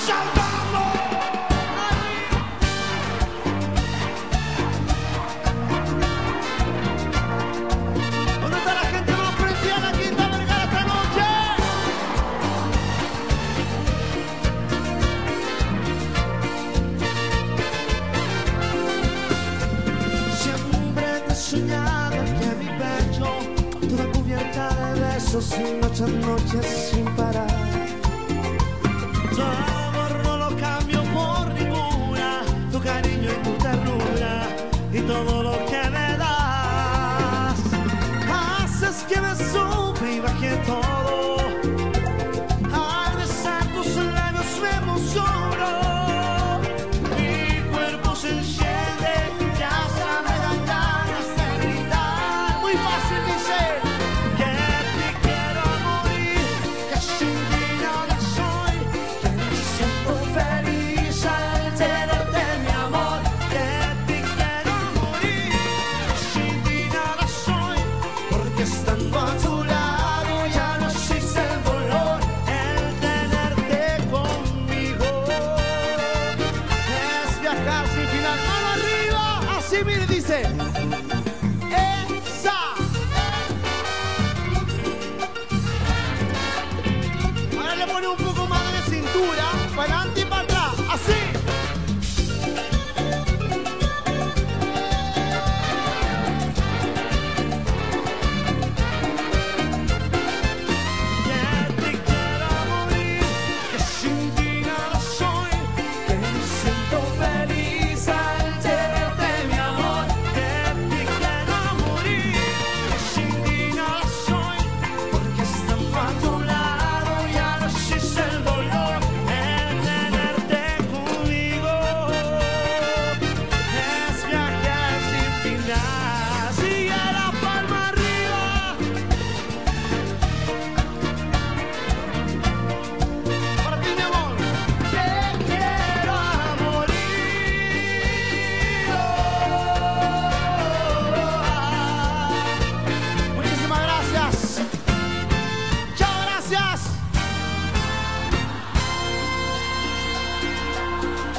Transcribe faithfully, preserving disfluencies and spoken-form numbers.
Y noche a noche sin parar. Tu amor no lo cambio por ninguna, tu cariño y tu ternura y todo lo que me das. Haces que me suba y baje todo. Al besar tus labios me emociono. Mi cuerpo se enciende y hasta me dan ganas de gritar. Muy fácil dice. Estando a tu lado ya no existe el dolor, el tenerte conmigo es viajar sin final. Mano arriba, así mire, dice esa. Ahora le pone un poco más de cintura, para adelante y para atrás, así. Now